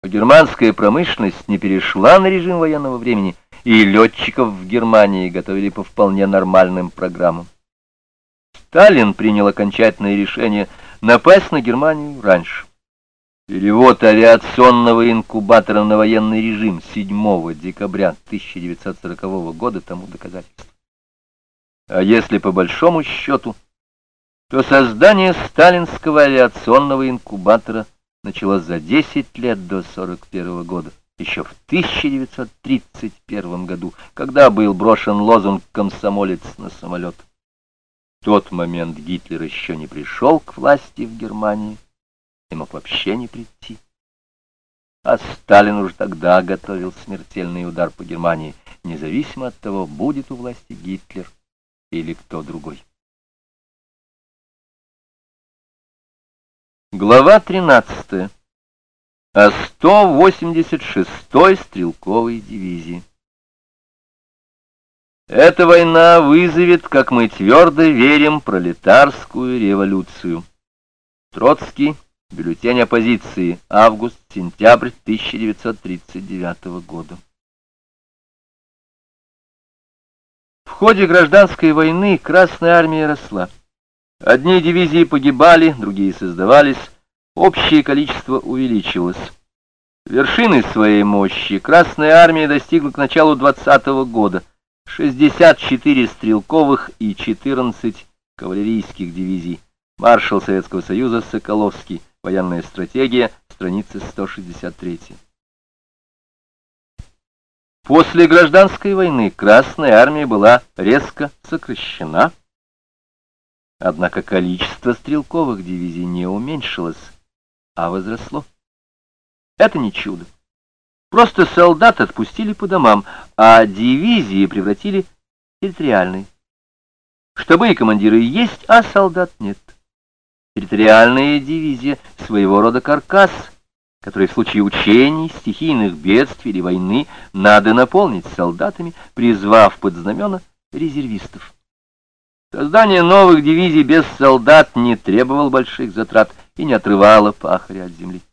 Германская промышленность не перешла на режим военного времени, и летчиков в Германии готовили по вполне нормальным программам. Сталин принял окончательное решение напасть на Германию раньше. Перевод авиационного инкубатора на военный режим 7 декабря 1940 года тому доказательство. А если по большому счету, то создание сталинского авиационного инкубатора началось за 10 лет до 1941 года, еще в 1931 году, когда был брошен лозунг «Комсомолец на самолет». В тот момент Гитлер еще не пришел к власти в Германии и мог вообще не прийти. А Сталин уже тогда готовил смертельный удар по Германии, независимо от того, будет у власти Гитлер или кто другой. Глава 13. О 186-й стрелковой дивизии. Эта война вызовет, как мы твердо верим, пролетарскую революцию. Троцкий. Бюллетень оппозиции. Август-сентябрь 1939 года. В ходе гражданской войны Красная армия росла. Одни дивизии погибали, другие создавались, общее количество увеличивалось. Вершины своей мощи Красная армия достигла к началу 20-го года. 64 стрелковых и 14 кавалерийских дивизий. Маршал Советского Союза Соколовский. Военная стратегия, страница 163. После гражданской войны Красная армия была резко сокращена. Однако количество стрелковых дивизий не уменьшилось, а возросло. Это не чудо. Просто солдат отпустили по домам, а дивизии превратили в территориальные. Штабы и командиры есть, а солдат нет. Территориальная дивизия — своего рода каркас, который в случае учений, стихийных бедствий или войны надо наполнить солдатами, призвав под знамена резервистов. Создание новых дивизий без солдат не требовало больших затрат и не отрывало пахаря от земли.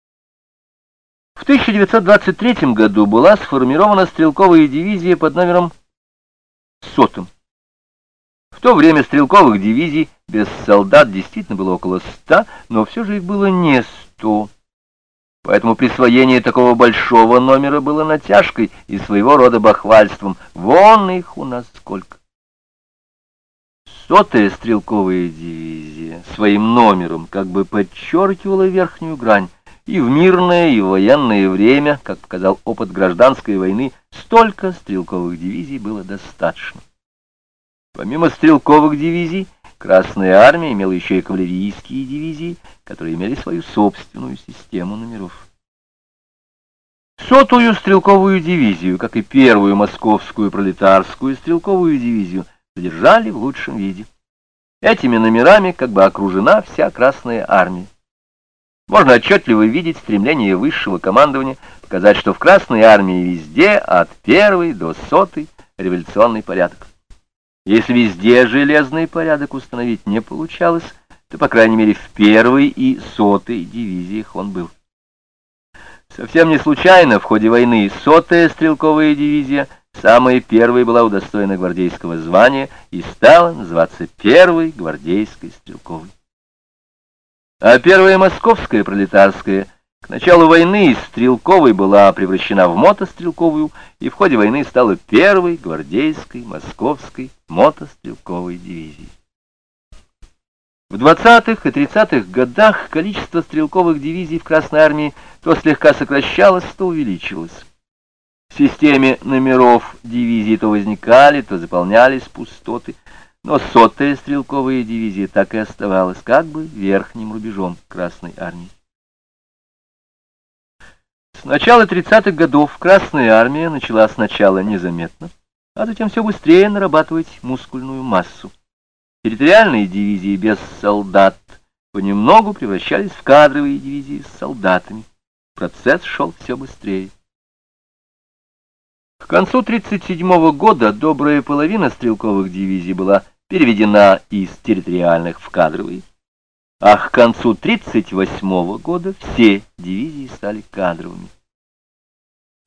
В 1923 году была сформирована стрелковая дивизия под номером 100. В то время стрелковых дивизий без солдат действительно было около 100, но все же их было не 100. Поэтому присвоение такого большого номера было натяжкой и своего рода бахвальством. Вон их у нас сколько. 100-я стрелковая дивизия своим номером как бы подчеркивала верхнюю грань. И в мирное, и в военное время, как показал опыт гражданской войны, столько стрелковых дивизий было достаточно. Помимо стрелковых дивизий, Красная армия имела еще и кавалерийские дивизии, которые имели свою собственную систему номеров. 100-ю стрелковую дивизию, как и первую московскую пролетарскую стрелковую дивизию, содержали в лучшем виде. Этими номерами как бы окружена вся Красная армия. Можно отчетливо видеть стремление высшего командования показать, что в Красной армии везде от 1 до 100 революционный порядок. Если везде железный порядок установить не получалось, то, по крайней мере, в 1-й и 100-й дивизиях он был. Совсем не случайно в ходе войны 100-я стрелковая дивизия самой первой была удостоена гвардейского звания и стала называться 1-й гвардейской стрелковой. А первая московская пролетарская к началу войны из стрелковой была превращена в мотострелковую и в ходе войны стала 1-й гвардейской московской мотострелковой дивизией. В 20-х и 30-х годах количество стрелковых дивизий в Красной армии то слегка сокращалось, то увеличивалось. В системе номеров дивизий то возникали, то заполнялись пустоты. Но 100-я стрелковая дивизия так и оставалась как бы верхним рубежом Красной армии. С начала 30-х годов Красная армия начала сначала незаметно, а затем все быстрее нарабатывать мускульную массу. Территориальные дивизии без солдат понемногу превращались в кадровые дивизии с солдатами. Процесс шел все быстрее. К концу 1937 года добрая половина стрелковых дивизий была переведена из территориальных в кадровые. А к концу 1938 года все дивизии стали кадровыми.